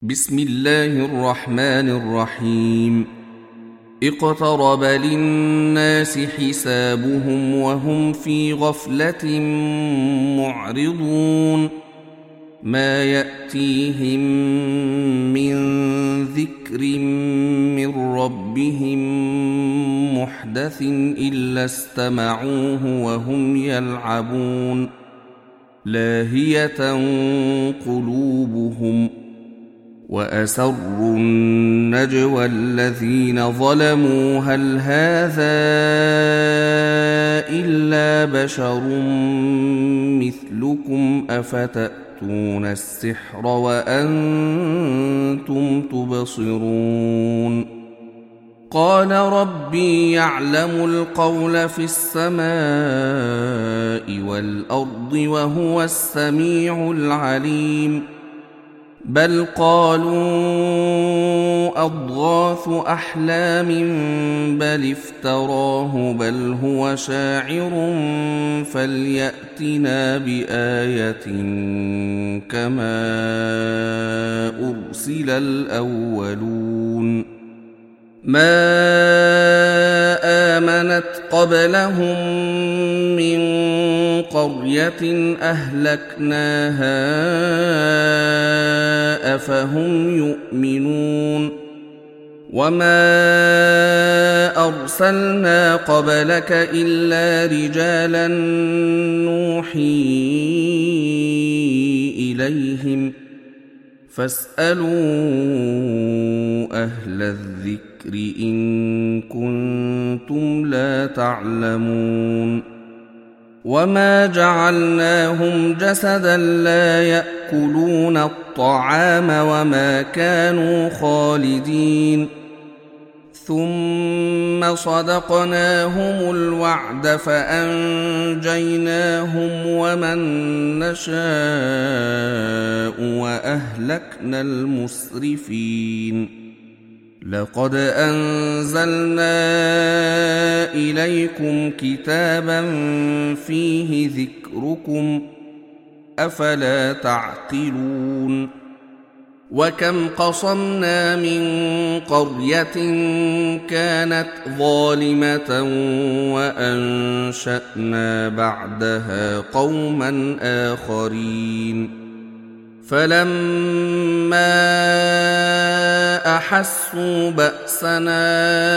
بسم الله الرحمن الرحيم. اقترب للناس حسابهم وهم في غفلة معرضون. ما يأتيهم من ذكر من ربهم محدث إلا استمعوه وهم يلعبون. لاهية قلوبهم وأسروا النجوى الذين ظلموا هل هذا إلا بشر مثلكم أفتأتون السحر وأنتم تبصرون. قال ربي يعلم القول في السماء والأرض وهو السميع العليم. بل قالوا أضغاث أحلام بل افتراه بل هو شاعر فليأتنا بآية كما أرسل الأولون. ما آمنت قبلهم من قرية أهلكناها أفهم يؤمنون. وما أرسلنا قبلك إلا رجالا نوحي إليهم فاسألوا أهل الذكر إن كنتم لا تعلمون. وما جعلناهم جسدا لا يأكلون الطعام وما كانوا خالدين. ثم صدقناهم الوعد فأنجيناهم ومن نشاء وأهلكنا المسرفين. لقد أنزلنا إليكم كتابا فيه ذكركم أفلا تعقلون. وكم قصمنا من قرية كانت ظالمة وأنشأنا بعدها قوما آخرين. فلما أحسوا بأسنا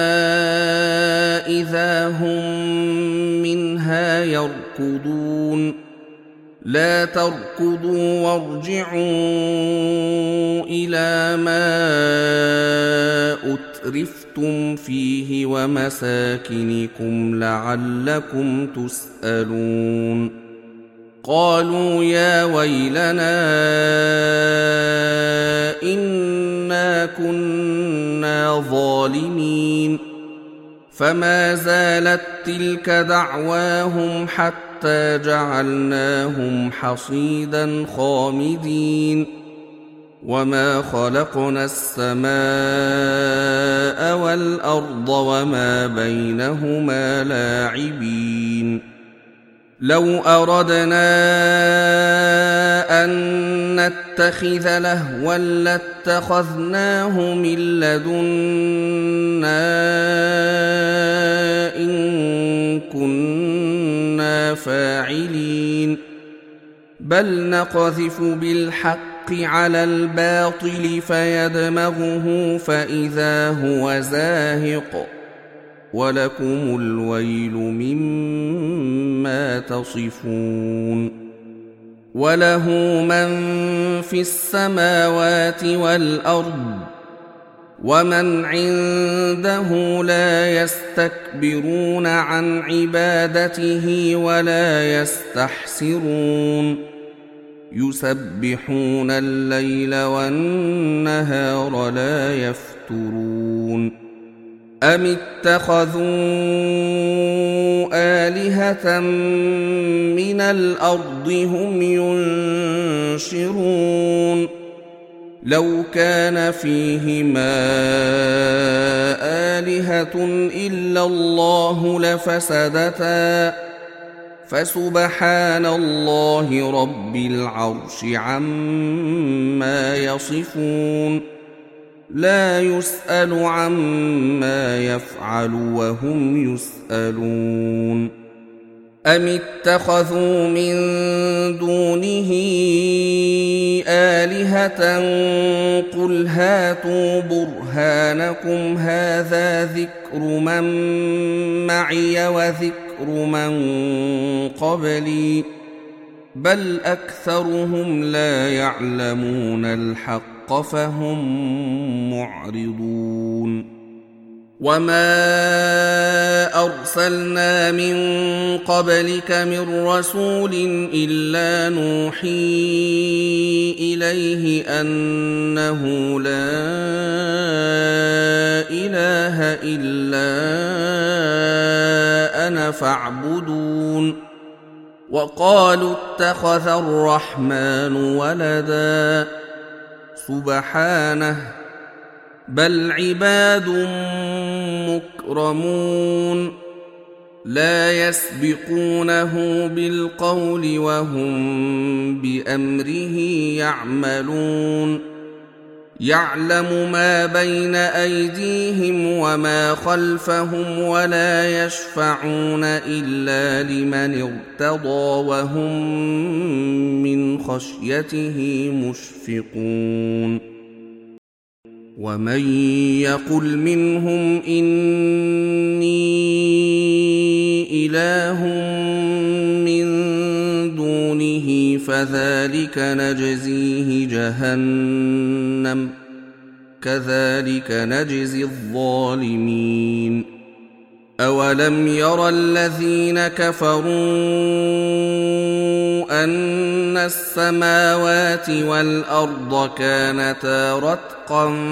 إذا هم منها يركضون. لا تركضوا وارجعوا إلى ما أترفتم فيه ومساكنكم لعلكم تسألون. قالوا يا ويلنا إنا كنا ظالمين. فما زالت تلك دعواهم حتى جعلناهم حصيدا خامدين. وما خلقنا السماء والأرض وما بينهما لاعبين. لو أردنا أن نتخذ لهوا لاتخذناه من لدنا إن كنا فاعلين. بل نقذف بالحق على الباطل فيدمغه فإذا هو زاهق ولكم الويل مما تصفون. وله من في السماوات والأرض ومن عنده لا يستكبرون عن عبادته ولا يستحسرون. يسبحون الليل والنهار لا يفترون. أم اتخذوا آلهة من الأرض هم ينشرون. لو كان فيهما آلهة إلا الله لفسدتا فسبحان الله رب العرش عما يصفون لا يسأل عما يفعل وهم يسألون أم اتخذوا من دونه آلهة قل هاتوا برهانكم هذا ذكر من معي وذكر من قبلي بل أكثرهم لا يعلمون الحق فهم معرضون وما أرسلنا من قبلك من رسول إلا نوحي إليه أنه لا إله إلا أنا فاعبدون وقالوا اتخذ الرحمن ولدا سبحانه بل عباد مكرمون لا يسبقونه بالقول وهم بأمره يعملون يعلم ما بين أيديهم وما خلفهم ولا يشفعون إلا لمن ارتضى وهم من خشيته مشفقون ومن يقل منهم إني إله من دونه فذلك نجزيه جهنم كذلك نجزي الظالمين أولم ير الذين كفروا أن السماوات والأرض كانتا رتقا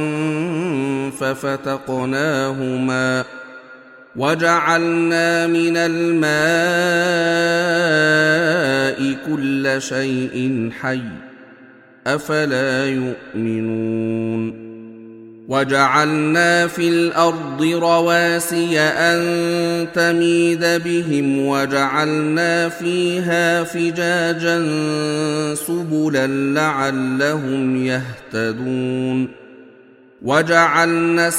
ففتقناهما وجعلنا من الماء كل شيء حي أفلا يؤمنون وجعلنا في الأرض رواسي أن تميد بهم وجعلنا فيها فجاجا سبلا لعلهم يهتدون وجعلنا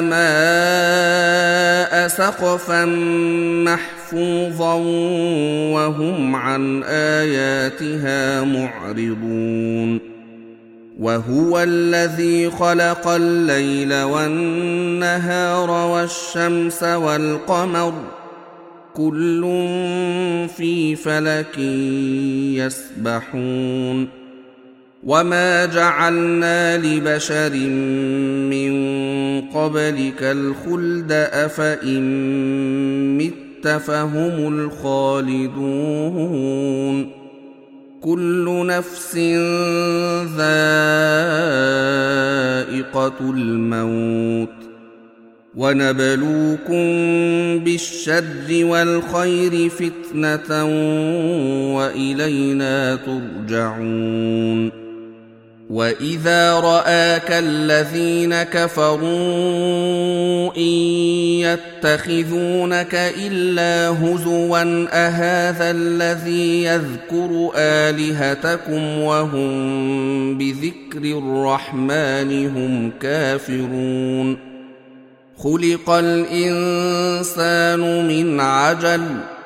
السماء سقفا محفوظا وهم عن آياتها معرضون وهو الذي خلق الليل والنهار والشمس والقمر كل في فلك يسبحون وما جعلنا لبشر من قبلك الخلد أفإن مت فهم الخالدون كل نفس ذائقة الموت ونبلوكم بالشر والخير فتنة وإلينا ترجعون وإذا رآك الذين كفروا إن يتخذونك إلا هزوا أهذا الذي يذكر آلهتكم وهم بذكر الرحمن هم كافرون خلق الإنسان من عجل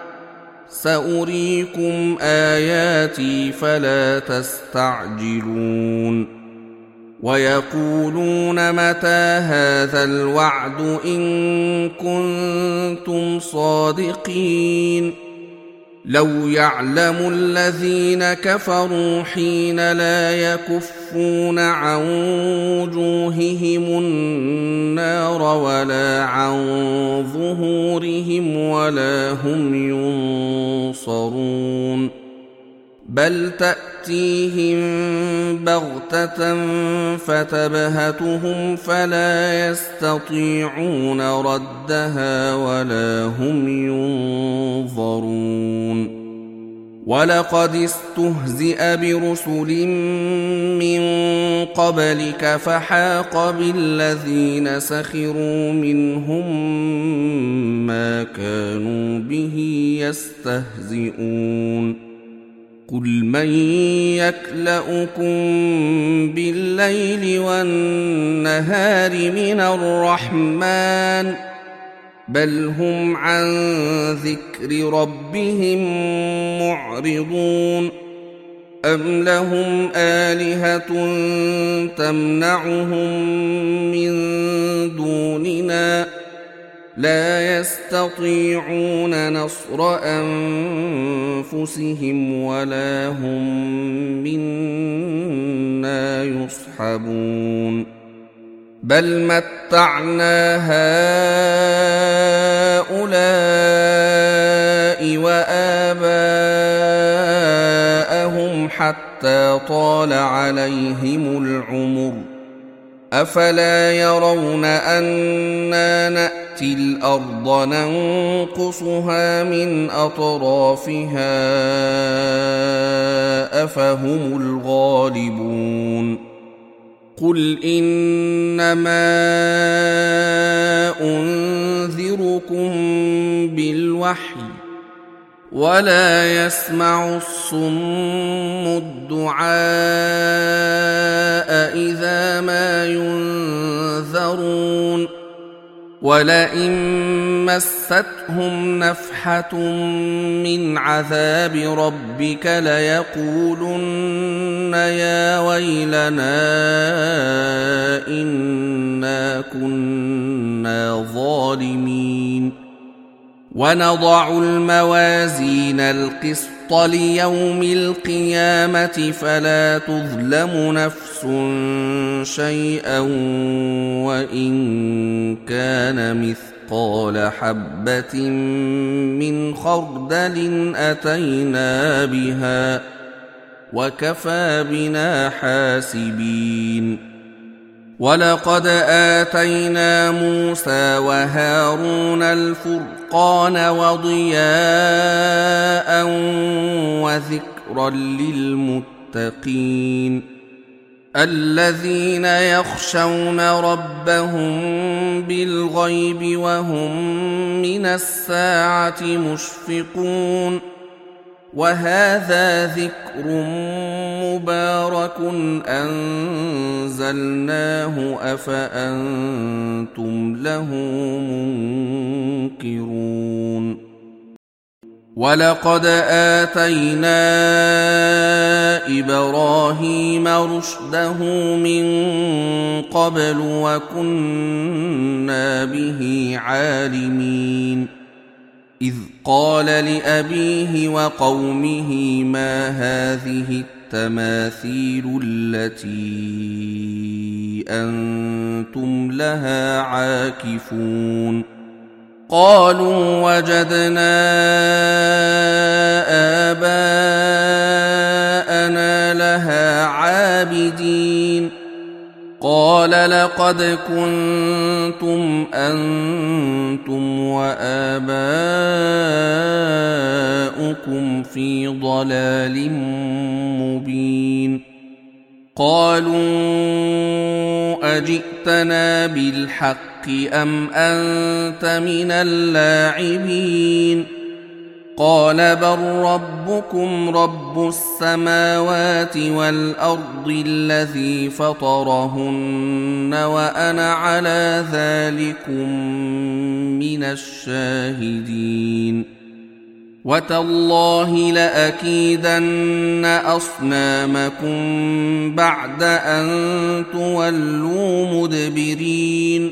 سأريكم آياتي فلا تستعجلون ويقولون متى هذا الوعد إن كنتم صادقين لو يعلم الذين كفروا حين لا يكفون عن وجوههم النار ولا عن ظهورهم ولا هم ينصرون بل تأتيهم بغتة فتبهتهم فلا يستطيعون ردها ولا هم ينظرون ولقد استهزئ برسل من قبلك فحاق بالذين سخروا منهم ما كانوا به يستهزئون قل من يكلؤكم بالليل والنهار من الرحمن بل هم عن ذكر ربهم معرضون أم لهم آلهة تمنعهم من دوننا لا يستطيعون نصر أنفسهم ولا هم منا يصحبون بل متعنا هؤلاء وآباءهم حتى طال عليهم العمر أفلا يرون أنا نأتي الأرض ننقصها من أطرافها أفهم الغالبون قل إنما أنذركم بالوحي ولا يسمع الصم الدعاء إذا ما ينذرون ولئن مستهم نفحة من عذاب ربك ليقولن يا ويلنا إنا كنا ظالمين ونضع الموازين القسط ليوم القيامة فلا تظلم نفس شيئا وإن كان مثقال حبة من خردل أتينا بها وكفى بنا حاسبين ولقد آتينا موسى وهارون الفرقان وضياء وذكرا للمتقين الذين يخشون ربهم بالغيب وهم من الساعة مشفقون وهذا ذكر مبارك أنزلناه أفأنتم له منكرون ولقد آتينا إبراهيم رشده من قبل وكنا به عالمين إذ قال لأبيه وقومه ما هذه التماثيل التي أنتم لها عاكفون قالوا وجدنا آباءنا لها عابدين قال لقد كنتم أنتم وآباؤكم في ضلال مبين قالوا أجئتنا بالحق أم أنت من اللاعبين قال بل ربكم رب السماوات والأرض الذي فطرهن وأنا على ذلكم من الشاهدين وتالله لأكيدن أصنامكم بعد أن تولوا مدبرين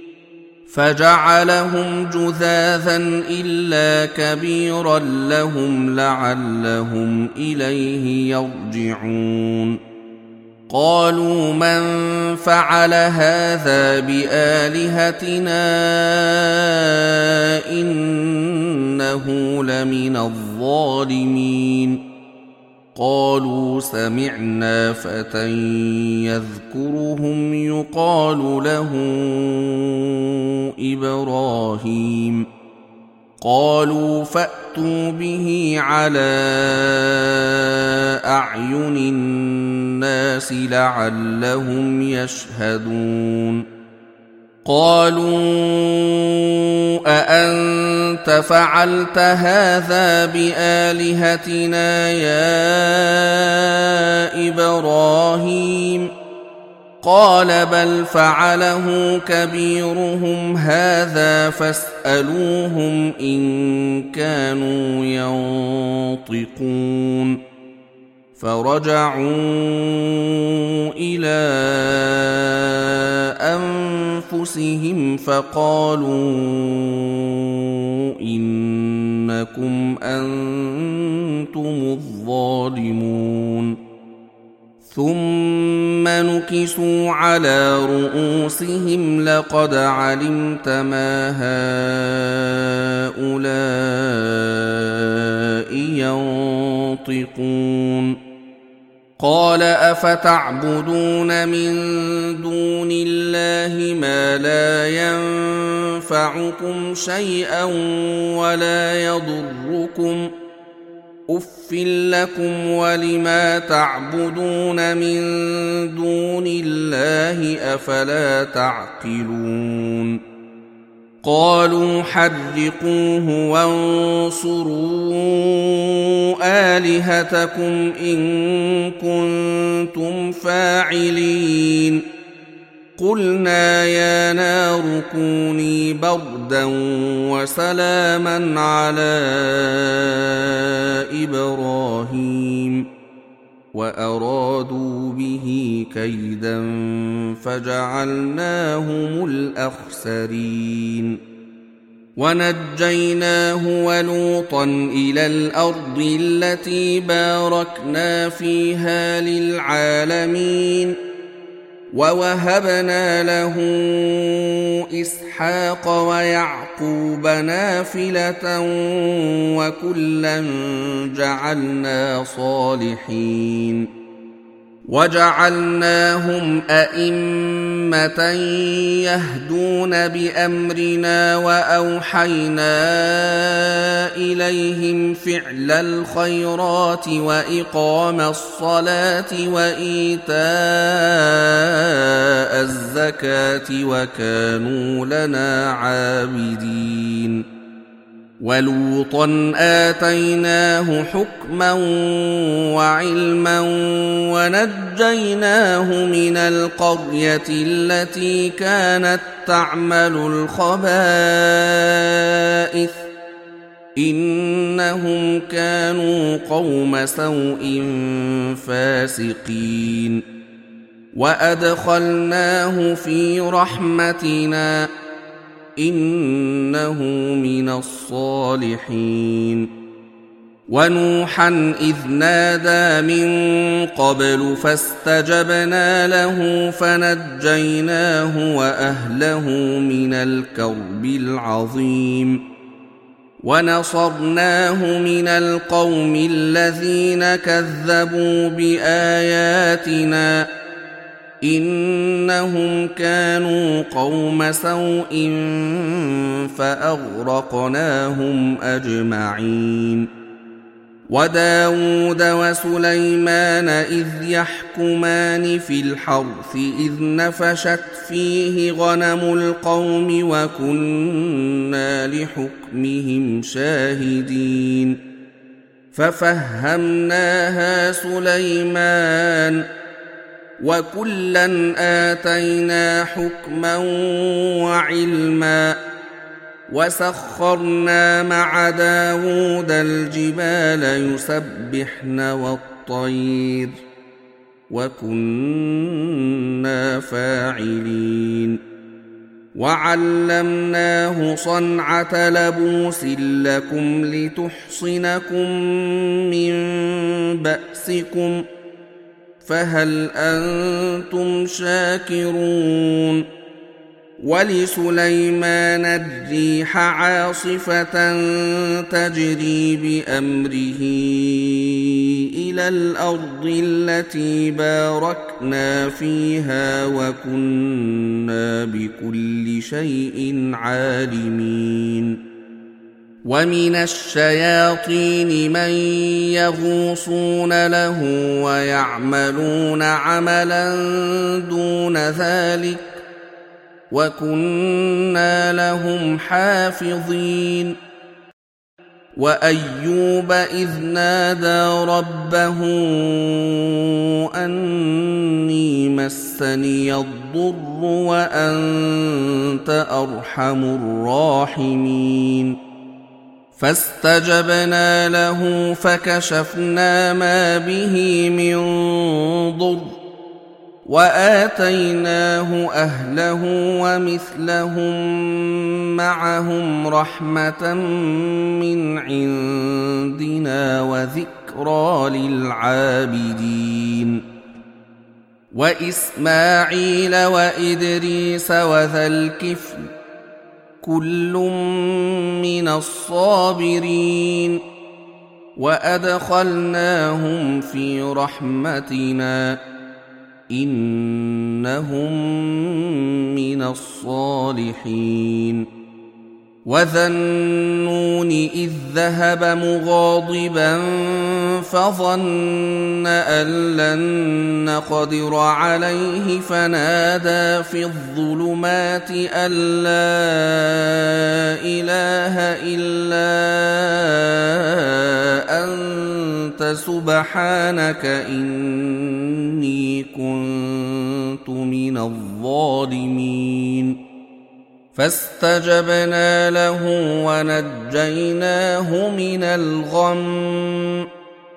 فجعلهم جذاذا إلا كبيرا لهم لعلهم إليه يرجعون قالوا من فعل هذا بآلهتنا إنه لمن الظالمين قالوا سمعنا فتى يذكرهم يقال له إبراهيم قالوا فأتوا فأتوا به على أعين الناس لعلهم يشهدون قالوا أأنت فعلت هذا بآلهتنا يا إبراهيم قال بل فعله كبيرهم هذا فاسألوهم إن كانوا ينطقون فرجعوا إلى أنفسهم فقالوا إنكم أنتم الظالمون ثم نكسوا على رؤوسهم لقد علمت ما هؤلاء ينطقون قال أفتعبدون من دون الله ما لا ينفعكم شيئا ولا يضركم أف لكم ولما تعبدون من دون الله أفلا تعقلون قالوا حرقوه وانصروا آلهتكم إن كنتم فاعلين قلنا يا نار كوني بردا وسلاما على إبراهيم وأرادوا به كيدا فجعلناهم الأخسرين ونجيناه ولوطا إلى الأرض التي باركنا فيها للعالمين ووهبنا له إسحاق ويعقوب نافلة وكلا جعلنا صالحين وجعلناهم أئمة يهدون بأمرنا وأوحينا إليهم فعل الخيرات وإقام الصلاة وإيتاء الزكاة وكانوا لنا عابدين ولوطا آتيناه حكما وعلما ونجيناه من القرية التي كانت تعمل الخبائث إنهم كانوا قوم سوء فاسقين وأدخلناه في رحمتنا إنه من الصالحين ونوحا إذ نادى من قبل فاستجبنا له فنجيناه وأهله من الكرب العظيم ونصرناه من القوم الذين كذبوا بآياتنا إنهم كانوا قوم سوء فأغرقناهم أجمعين وداود وسليمان إذ يحكمان في الحرث إذ نفشت فيه غنم القوم وكنا لحكمهم شاهدين ففهمناها سليمان وكلا آتينا حكما وعلما وسخرنا مع داود الجبال يسبحن والطير وكنا فاعلين وعلمناه صنعة لبوس لكم لتحصنكم من بأسكم فهل أنتم شاكرون ولسليمان الريح عاصفة تجري بأمره إلى الأرض التي باركنا فيها وكنا بكل شيء عالمين ومن الشياطين من يغوصون له ويعملون عملا دون ذلك وكنا لهم حافظين وأيوب إذ نادى ربه أني مسني الضر وأنت أرحم الراحمين فاستجبنا له فكشفنا ما به من ضر وآتيناه أهله ومثلهم معهم رحمة من عندنا وذكرى للعابدين وإسماعيل وإدريس وذا الكفل كل من الصابرين وأدخلناهم في رحمتنا إنهم من الصالحين وذا النون إذ ذهب مغاضبا فظن أن لن نقدر عليه فنادى في الظلمات أن لا إله إلا أنت سبحانك إني كنت من الظالمين فاستجبنا له ونجيناه من الغم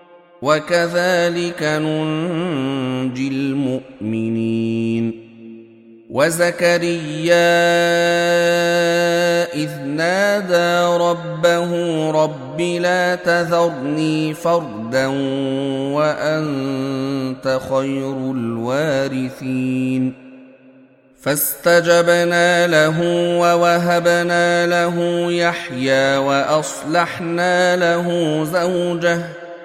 وكذلك ننجي المؤمنين وزكريا إذ نادى ربه رب لا تذرني فردا وأنت خير الوارثين فاستجبنا له ووهبنا له يحيى وأصلحنا له زوجه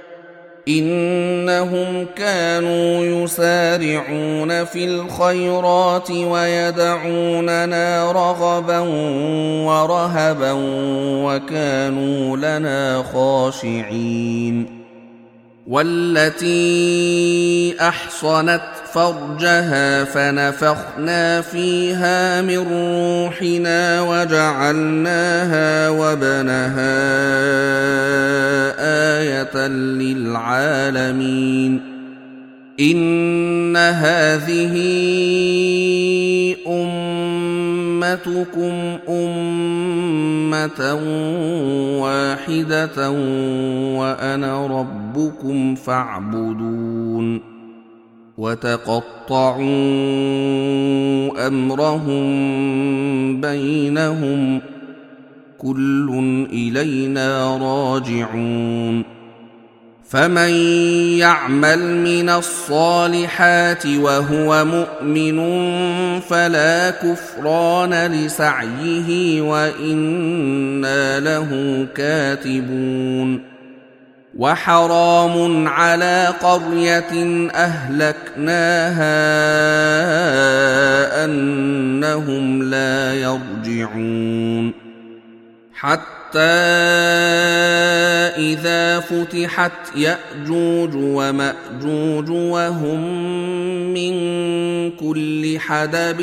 إنهم كانوا يسارعون في الخيرات ويدعوننا رغبا ورهبا وكانوا لنا خاشعين والتي أحصنت فرجها فنفخنا فيها من روحنا وجعلناها وابنها آية للعالمين إن هذه أمتكم أمة واحدة وأنا ربكم فاعبدون وتقطعوا أمرهم بينهم كل إلينا راجعون فمن يعمل من الصالحات وهو مؤمن فلا كفران لسعيه وإنا له كاتبون وحرام على قرية أهلكناها أنهم لا يرجعون حتى إذا فتحت يأجوج ومأجوج وهم من كل حدب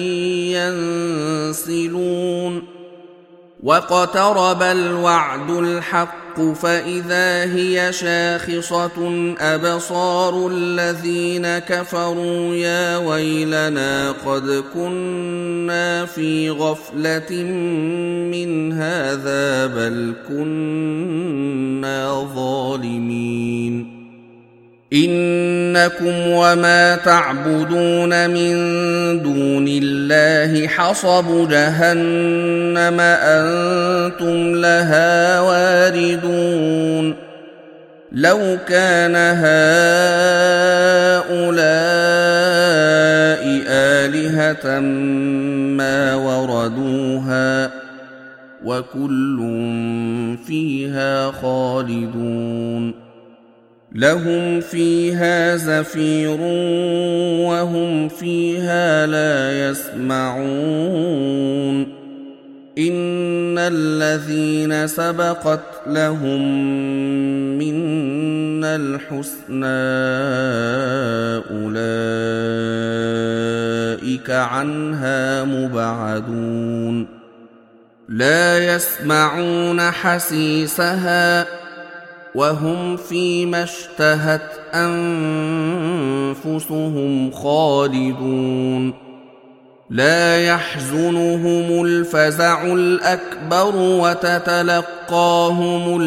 ينسلون واقترب الوعد الحق فإذا هي شاخصة أبصار الذين كفروا يا ويلنا قد كنا في غفلة من هذا بل كنا ظالمين إنكم وما تعبدون من دون الله حصب جهنم أنتم لها واردون لو كان هؤلاء آلهة ما وردوها وكل فيها خالدون لهم فيها زفير وهم فيها لا يسمعون إن الذين سبقت لهم منا الحسنى أولئك عنها مبعدون لا يسمعون حسيسها وهم فيما اشتهت أنفسهم خالدون لا يحزنهم الفزع الأكبر وتتلقاهم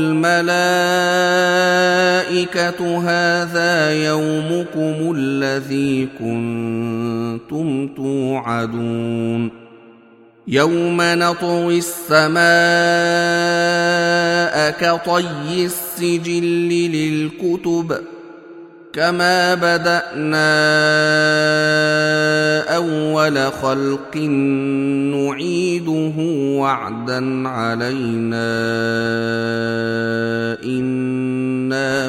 الملائكة هذا يومكم الذي كنتم توعدون يوم نطوي السماء كطي السجل للكتب كما بدأنا أول خلق نعيده وعدا علينا إنا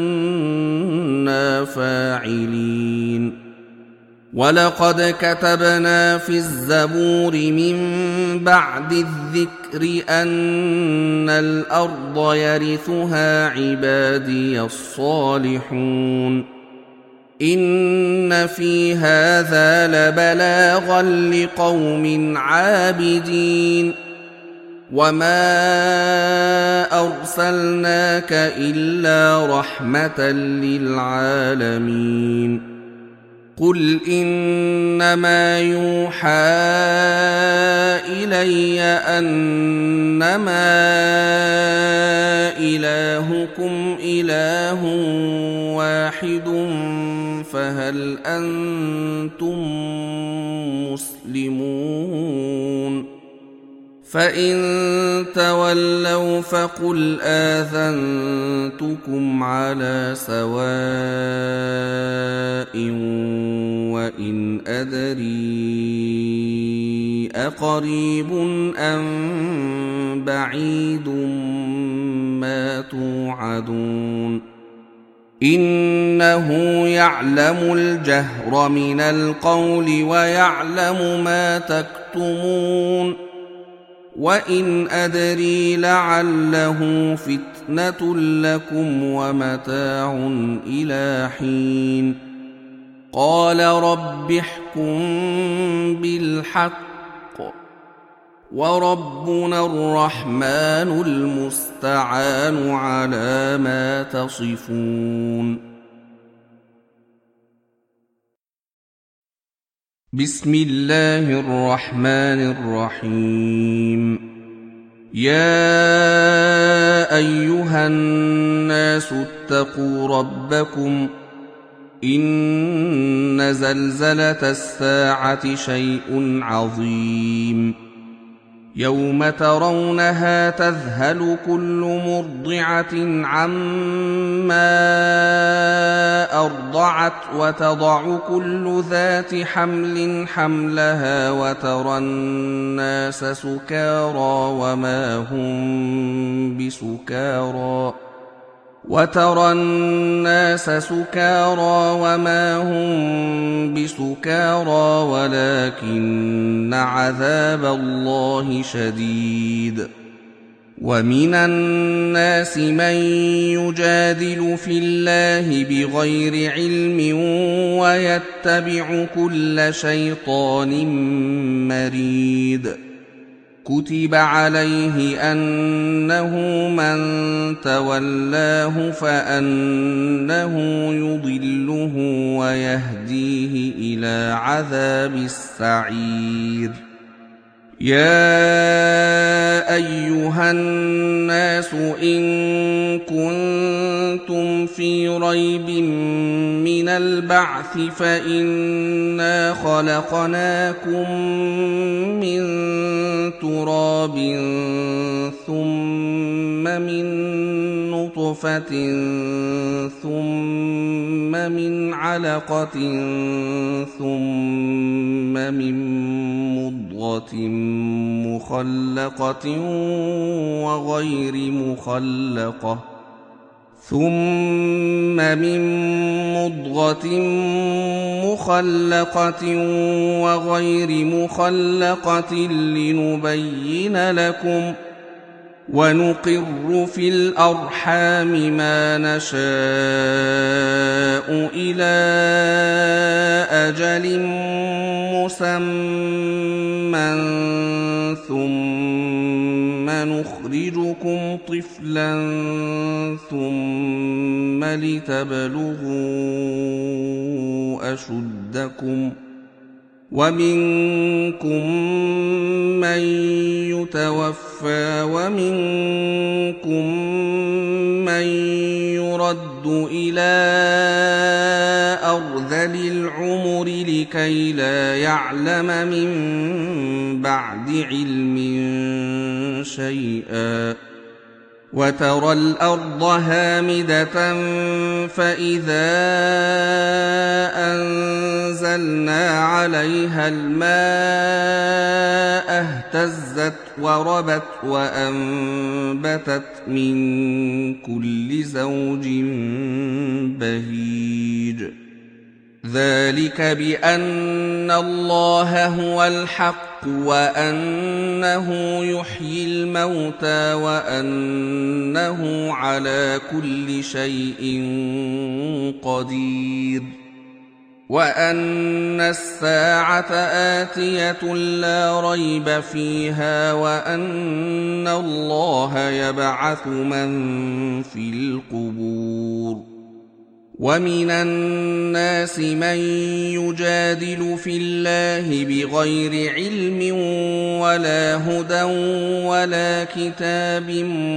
كنا فاعلين ولقد كتبنا في الزبور من بعد الذكر أن الأرض يرثها عبادي الصالحون إن في هذا لبلاغا لقوم عابدين وما أرسلناك إلا رحمة للعالمين قل إنما يوحى إلي أنما إلهكم إله واحد فهل أنتم مسلمون فإن تولوا فقل آذنتكم على سواء وإن أدري أقريب أم بعيد ما توعدون إنه يعلم الجهر من القول ويعلم ما تكتمون وإن أدري لعله فتنة لكم ومتاع إلى حين قال رب احكم بالحق وربنا الرحمن المستعان على ما تصفون بسم الله الرحمن الرحيم يا أيها الناس اتقوا ربكم إن زلزلة الساعة شيء عظيم يوم ترونها تذهل كل مرضعة عما أرضعت وتضع كل ذات حمل حملها وترى الناس سكارى وما هم بسكارى ولكن عذاب الله شديد ومن الناس من يجادل في الله بغير علم ويتبع كل شيطان مريد كتب عليه أنه من تولاه فأنه يضله ويهديه إلى عذاب السعير يا أيها الناس إن كنتم في ريب من البعث فإنا خلقناكم من تراب ثم من نطفة ثم من علقة ثم من مضغة مخلقة وغير مخلقة ثم من مضغة مخلقة وغير مخلقة لنبين لكم ونقر في الأرحام ما نشاء إلى أجل مسمى ثم نخرجكم طفلا ثم لتبلغوا أشدكم ومنكم من يتوفى ومنكم من يرد إلى أرذل العمر لكي لا يعلم من بعد علم شيئا وترى الأرض هامدة فإذا أنزلنا عليها الماء اهتزت وربت وأنبتت من كل زوج بهيج ذلك بأن الله هو الحق وأنه يحيي الموتى وأنه على كل شيء قدير وأن الساعة آتية لا ريب فيها وأن الله يبعث من في القبور ومن الناس من يجادل في الله بغير علم ولا هدى ولا كتاب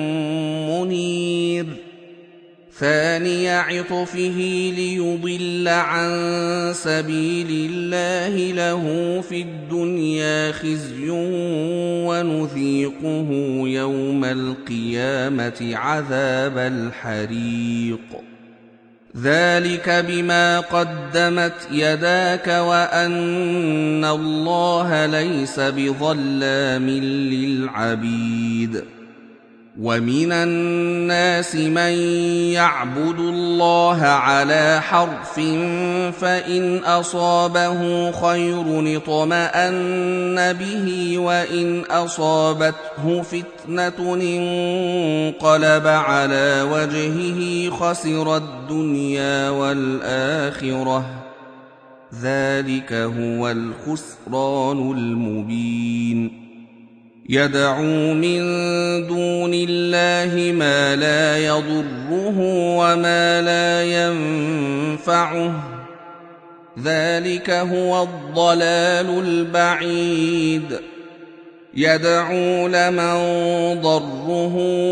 منير ثاني عطفه ليضل عن سبيل الله له في الدنيا خزي ونذيقه يوم القيامة عذاب الحريق ذلك بما قدمت يداك وأن الله ليس بظلام للعبيد ومن الناس من يعبد الله على حرف فإن أصابه خير اطمأن به وإن أصابته فتنة انقلب على وجهه خسر الدنيا والآخرة ذلك هو الخسران المبين يدعو من دون الله ما لا يضره وما لا ينفعه ذلك هو الضلال البعيد يدعو لمن ضره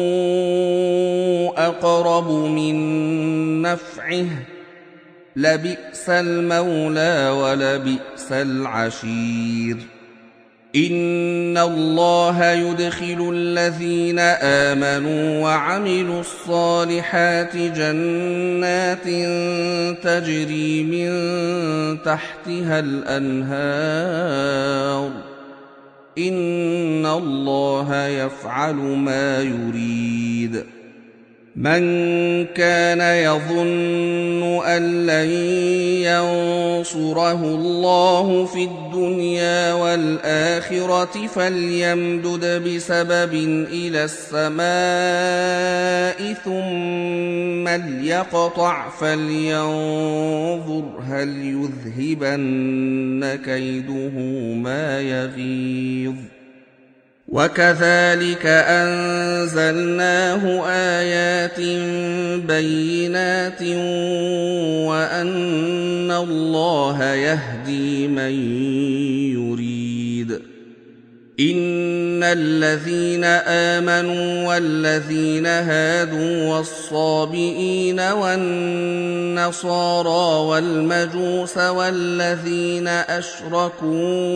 أقرب من نفعه لبئس المولى ولبئس العشير إن الله يدخل الذين آمنوا وعملوا الصالحات جنات تجري من تحتها الأنهار إن الله يفعل ما يريد من كان يظن أن لن ينصره الله في الدنيا والآخرة فليمدد بسبب إلى السماء ثم ليقطع فلينظر هل يذهبن كيده ما يغيظ وكذلك أنزلناه آيات بينات وأن الله يهدي من يريد إن الذين آمنوا والذين هادوا والصابئين والنصارى والمجوس والذين أشركوا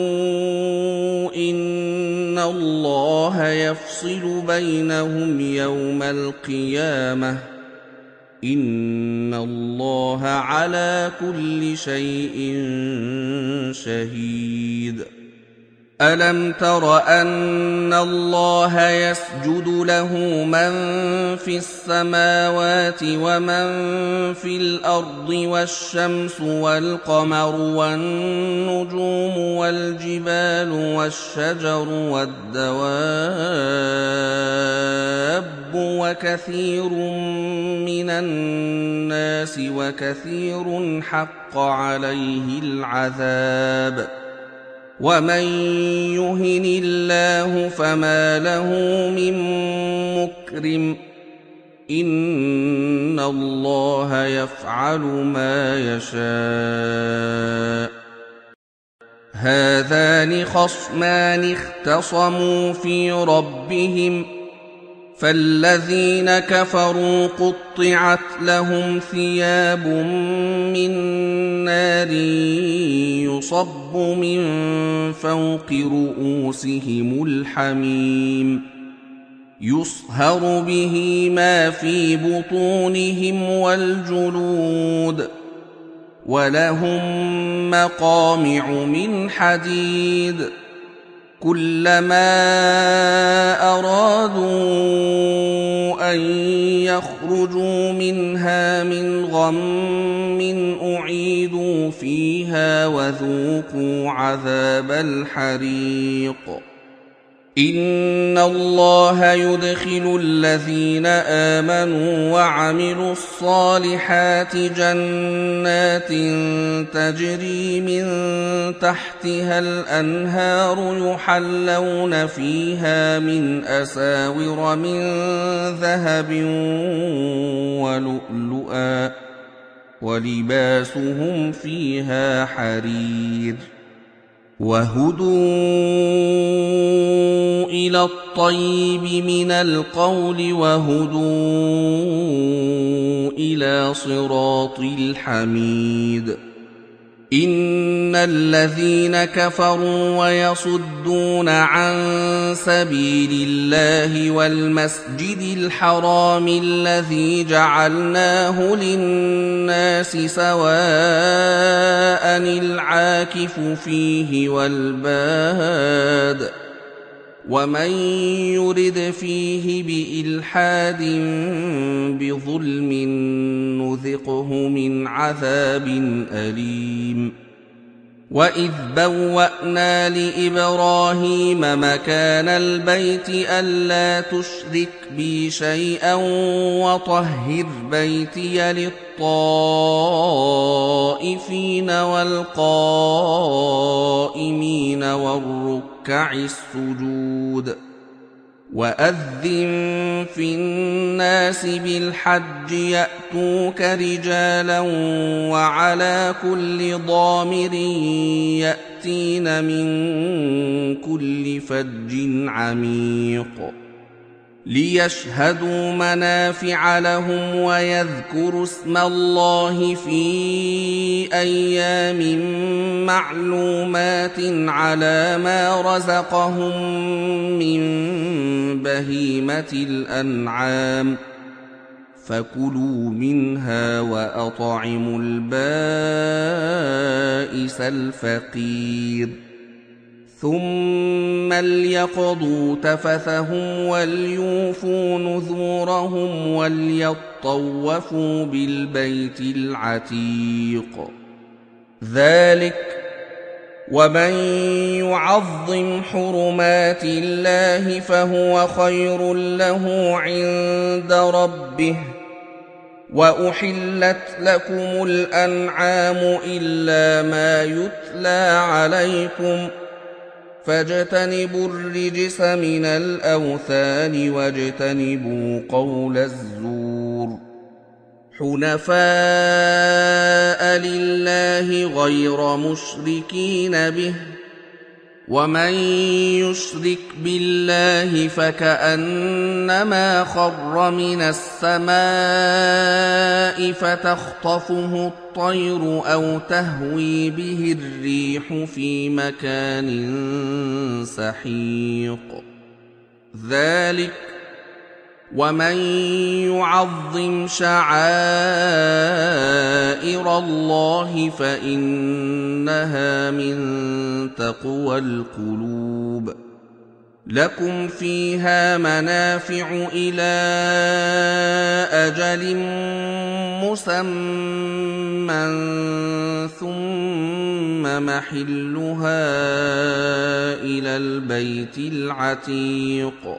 إن الله يفصل بينهم يوم القيامة إن الله على كل شيء شهيد ألم تر أن الله يسجد له من في السماوات ومن في الأرض والشمس والقمر والنجوم والجبال والشجر والدواب وكثير من الناس وكثير حق عليه العذاب ومن يهن الله فما له من مكرم إن الله يفعل ما يشاء هذان خصمان اختصموا في ربهم فالذين كفروا قطعت لهم ثياب من نار يصب من فوق رؤوسهم الحميم يصهر به ما في بطونهم والجلود ولهم مقامع من حديد كلما أرادوا أن يخرجوا منها من غم أعيدوا فيها وذوقوا عذاب الحريق إن الله يدخل الذين آمنوا وعملوا الصالحات جنات تجري من تحتها الأنهار يحلون فيها من أساور من ذهب ولؤلؤا ولباسهم فيها حرير وهدوا إلى الطيب من القول وهدوا إلى صراط الحميد إن الذين كفروا ويصدون عن سبيل الله والمسجد الحرام الذي جعلناه للناس سواء العاكف فيه والباد ومن يرد فيه بإلحاد بظلم نذقه من عذاب أليم وإذ بوأنا لإبراهيم مكان البيت ألا تشرك بي شيئا وطهر بيتي للطائفين والقائمين والركع السجود وأذن في الناس بالحج يأتوك رجالا وعلى كل ضامر يأتين من كل فج عميق ليشهدوا منافع لهم ويذكروا اسم الله في أيام معلومات على ما رزقهم من بهيمة الأنعام فكلوا منها وأطعموا البائس الفقير ثم ليقضوا تفثهم وليوفوا نذورهم وليطوفوا بالبيت العتيق ذلك ومن يعظم حرمات الله فهو خير له عند ربه وأحلت لكم الأنعام إلا ما يتلى عليكم فاجتنبوا الرجس من الأوثان واجتنبوا قول الزور حنفاء لله غير مشركين به ومن يشرك بالله فكأنما خر من السماء فتخطفه الطير أو تهوي به الريح في مكان سحيق ذلك ومن يعظم شعائر الله فإنها من تقوى القلوب. لكم فيها منافع إلى أجل مسمى ثم محلها إلى البيت العتيق.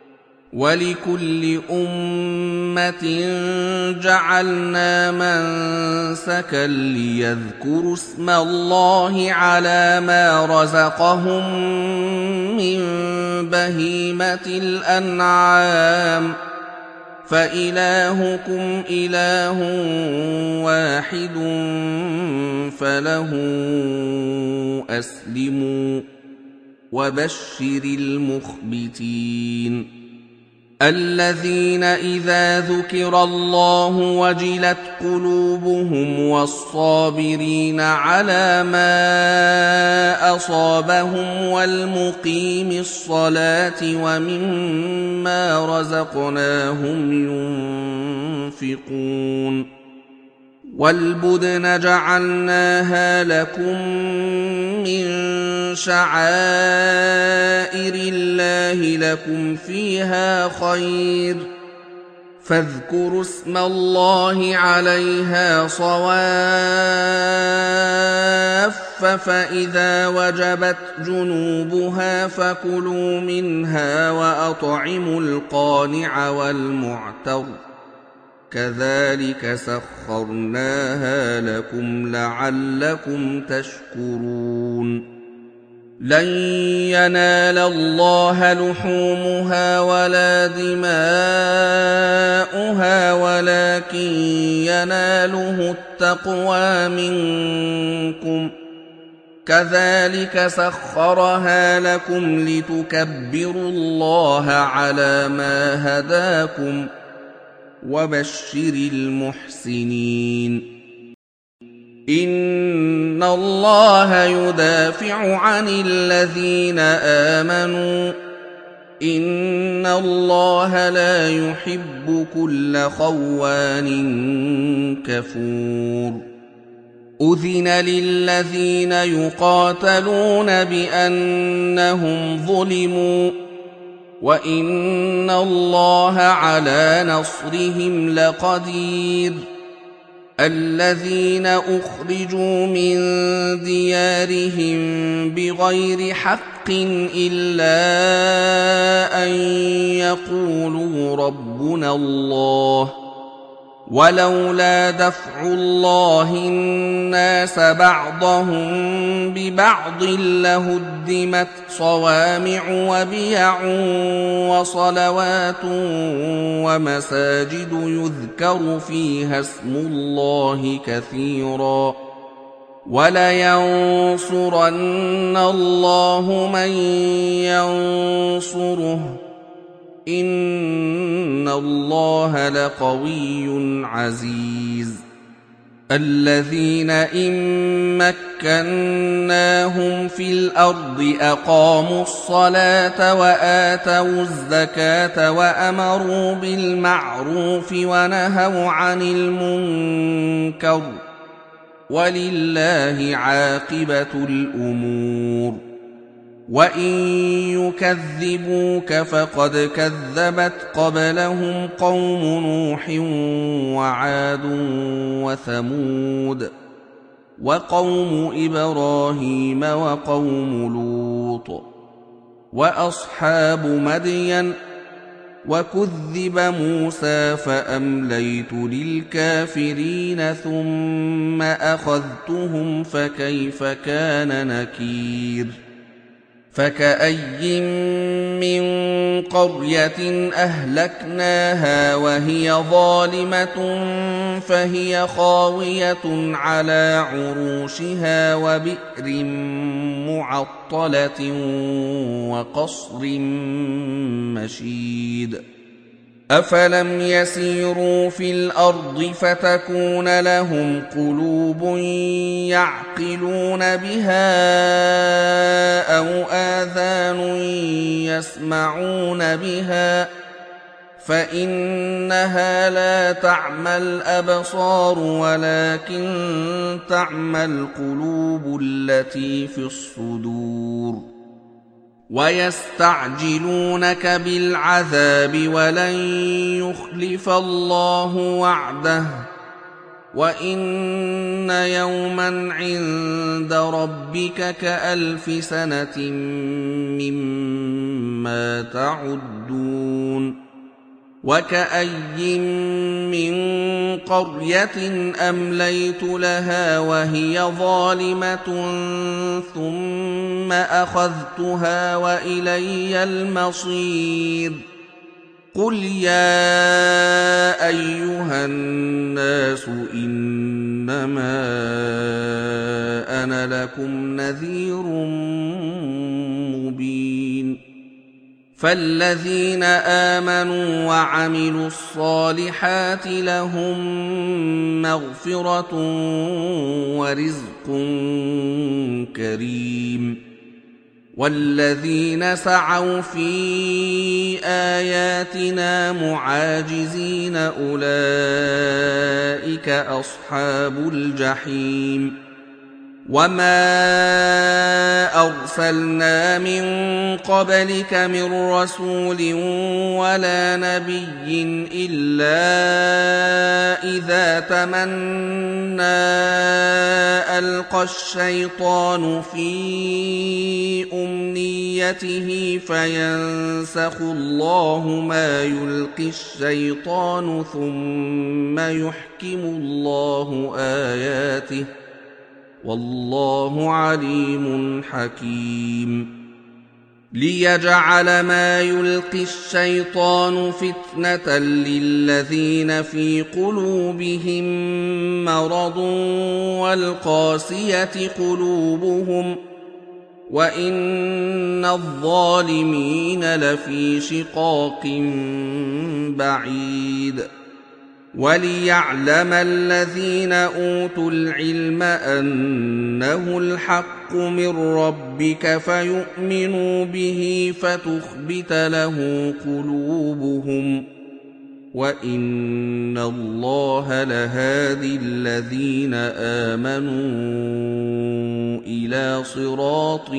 ولكل أمة جعلنا منسكا ليذكروا اسم الله على ما رزقهم من بهيمة الأنعام فإلهكم إله واحد فله أسلموا وبشر المخبتين الذين إذا ذكر الله وجلت قلوبهم والصابرين على ما أصابهم والمقيم الصلاة ومما رزقناهم ينفقون. والبدن جعلناها لكم من شعائر الله لكم فيها خير فاذكروا اسم الله عليها صواف فإذا وجبت جنوبها فكلوا منها وأطعموا القانع والمعتر كذلك سخرناها لكم لعلكم تشكرون. لن ينال الله لحومها ولا دماؤها ولكن يناله التقوى منكم كذلك سخرها لكم لتكبروا الله على ما هداكم وبشر المحسنين. إن الله يدافع عن الذين آمنوا إن الله لا يحب كل خوان كفور. أذن للذين يقاتلون بأنهم ظلموا وإن الله على نصرهم لقدير. الذين أخرجوا من ديارهم بغير حق إلا أن يقولوا ربنا الله ولولا دفع الله الناس بعضهم ببعض لهدمت صوامع وبيع وصلوات ومساجد يذكر فيها اسم الله كثيرا ولينصرن الله من ينصره إن الله لقوي عزيز. الذين إن مكناهم في الأرض أقاموا الصلاة وآتوا الزكاة وأمروا بالمعروف ونهوا عن المنكر ولله عاقبة الأمور. وإن يكذبوك فقد كذبت قبلهم قوم نوح وعاد وثمود وقوم إبراهيم وقوم لوط وأصحاب مدين وكذب موسى فأمليت للكافرين ثم أخذتهم فكيف كان نكير. فكأي من قرية أهلكناها وهي ظالمة فهي خاوية على عروشها وبئر معطلة وقصر مشيد. أفلم يسيروا في الأرض فتكون لهم قلوب يعقلون بها أو آذان يسمعون بها فإنها لا تعمى الأبصار ولكن تعمى القلوب التي في الصدور. ويستعجلونك بالعذاب ولن يخلف الله وعده وإن يوما عند ربك كألف سنة مما تعدون. وكأي من قرية أمليت لها وهي ظالمة ثم أخذتها وإلي المصير. قل يا أيها الناس إنما أنا لكم نذير مبين. فالذين آمنوا وعملوا الصالحات لهم مغفرة ورزق كريم. والذين سعوا في آياتنا معاجزين أولئك أصحاب الجحيم. وما أرسلنا من قبلك من رسول ولا نبي إلا إذا تمنى ألقى الشيطان في أمنيته فينسخ الله ما يلقي الشيطان ثم يحكم الله آياته والله عليم حكيم. ليجعل ما يلقي الشيطان فتنة للذين في قلوبهم مرض والقاسية قلوبهم وإن الظالمين لفي شقاق بعيد. وليعلم الذين أوتوا العلم أنه الحق من ربك فيؤمنوا به فتخبت له قلوبهم وإن الله لهادي الذين آمنوا إلى صراط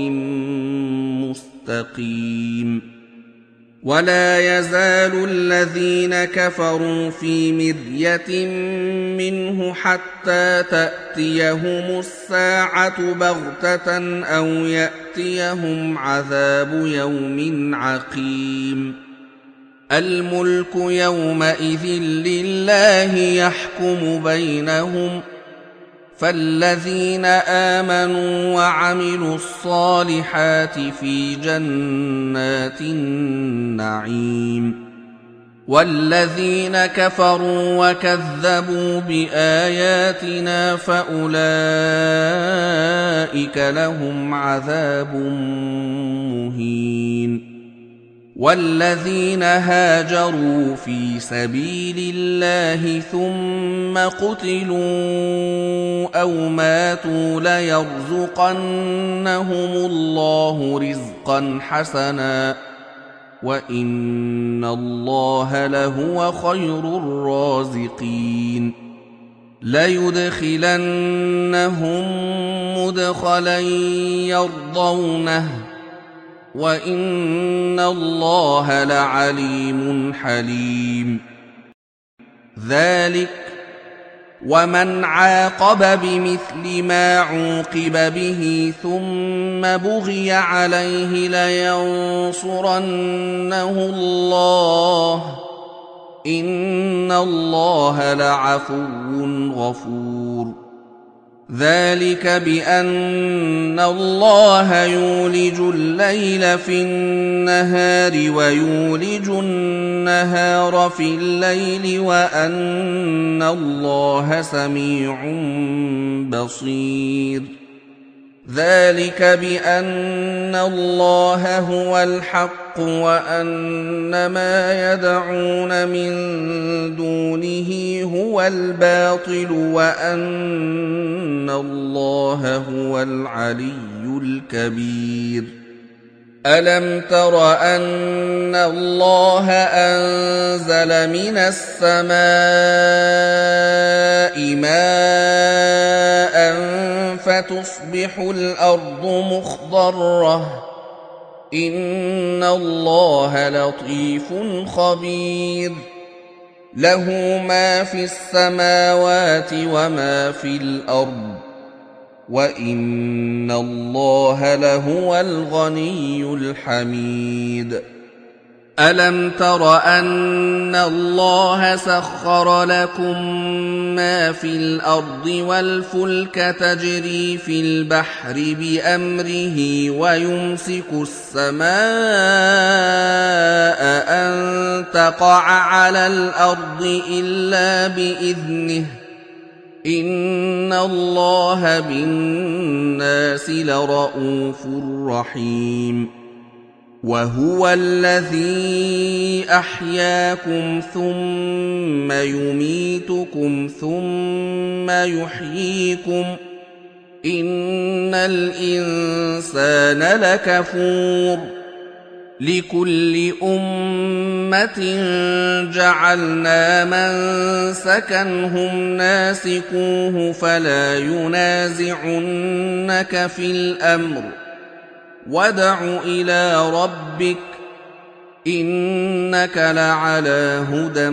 مستقيم. ولا يزال الذين كفروا في مرية منه حتى تأتيهم الساعة بغتة أو يأتيهم عذاب يوم عقيم. الملك يومئذ لله يحكم بينهم فالذين آمنوا وعملوا الصالحات في جنات النعيم والذين كفروا وكذبوا بآياتنا فأولئك لهم عذاب مهين. والذين هاجروا في سبيل الله ثم قتلوا أو ماتوا ليرزقنهم الله رزقا حسنا وإن الله لهو خير الرازقين. ليدخلنهم مدخلا يرضونه وإن الله لعليم حليم. ذلك ومن عاقب بمثل ما عوقب به ثم بغي عليه لينصرنه الله إن الله لعفو غفور. ذلك بأن الله يولج الليل في النهار ويولج النهار في الليل وأن الله سميع بصير. ذلك بأن الله هو الحق وأن ما يدعون من دونه هو الباطل وأن الله هو العلي الكبير. ألم تر أن الله أنزل من السماء ماء فتصبح الأرض مخضرة إن الله لطيف خبير له ما في السماوات وما في الأرض وإن الله لهو الغني الحميد ألم تر أن الله سخر لكم ما في الأرض والفلك تجري في البحر بأمره ويمسك السماء أن تقع على الأرض إلا بإذنه إن الله بالناس لرءوف رحيم وهو الذي أحياكم ثم يميتكم ثم يحييكم إن الإنسان لكفور لكل أمة جعلنا منسكا هم ناسكوه فلا ينازعنك في الأمر وادع إلى ربك إنك لعلى هدى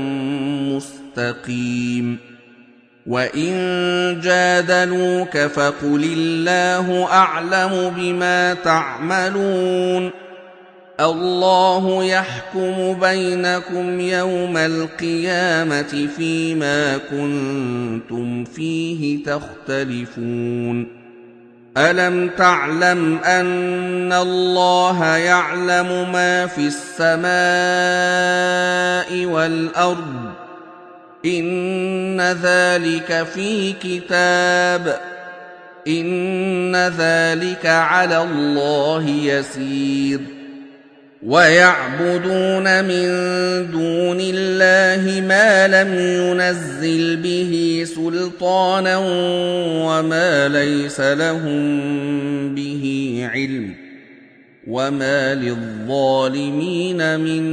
مستقيم وإن جادلوك فقل الله أعلم بما تعملون الله يحكم بينكم يوم القيامة فيما كنتم فيه تختلفون ألم تعلم أن الله يعلم ما في السماء والأرض إن ذلك في كتاب إن ذلك على الله يسير ويعبدون من دون الله ما لم ينزل به سلطانا وما ليس لهم به علم وما للظالمين من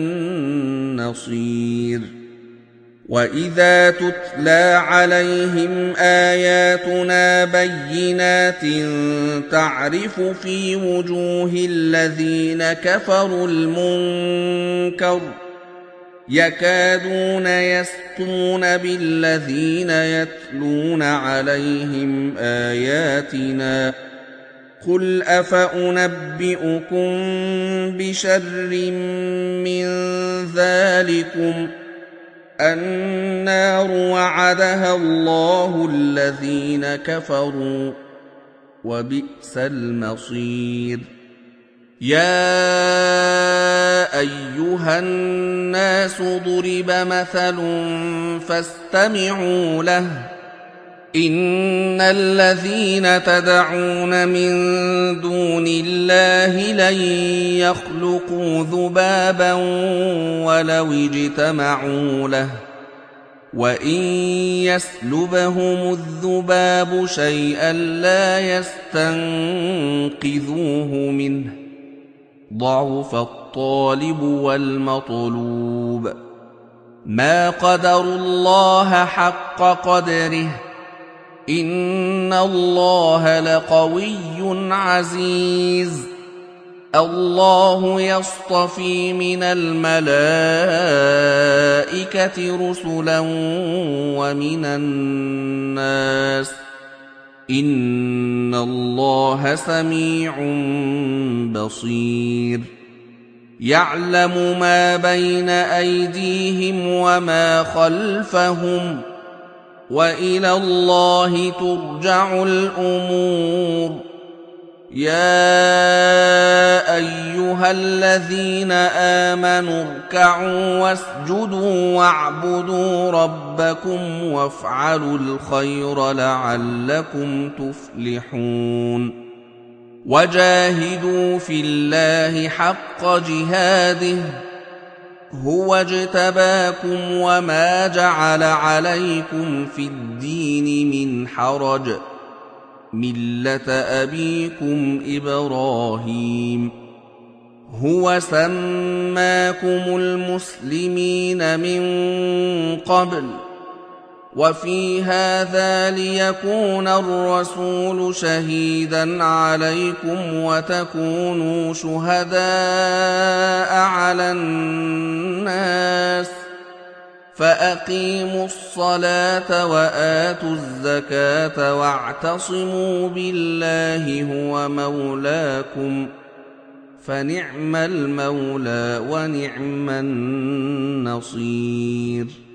نصير وإذا تتلى عليهم آياتنا بينات تعرف في وجوه الذين كفروا المنكر يكادون يسطون بالذين يتلون عليهم آياتنا قل أفأنبئكم بشر من ذلكم النار وعدها الله الذين كفروا وبئس المصير يا أيها الناس ضرب مثل فاستمعوا له إن الذين تدعون من دون الله لن يخلقوا ذبابا ولو اجتمعوا له وإن يسلبهم الذباب شيئا لا يستنقذوه منه ضعف الطالب والمطلوب ما قدروا الله حق قدره إن الله لقوي عزيز الله يصطفي من الملائكة رسلا ومن الناس إن الله سميع بصير يعلم ما بين أيديهم وما خلفهم وإلى الله ترجع الأمور يا أيها الذين آمنوا اركعوا واسجدوا واعبدوا ربكم وافعلوا الخير لعلكم تفلحون وجاهدوا في الله حق جهاده هو اجتباكم وما جعل عليكم في الدين من حرج ملة أبيكم إبراهيم هو سماكم المسلمين من قبل وفي هذا ليكون الرسول شهيدا عليكم وتكونوا شهداء على الناس فأقيموا الصلاة وآتوا الزكاة واعتصموا بالله هو مولاكم فنعم المولى ونعم النصير.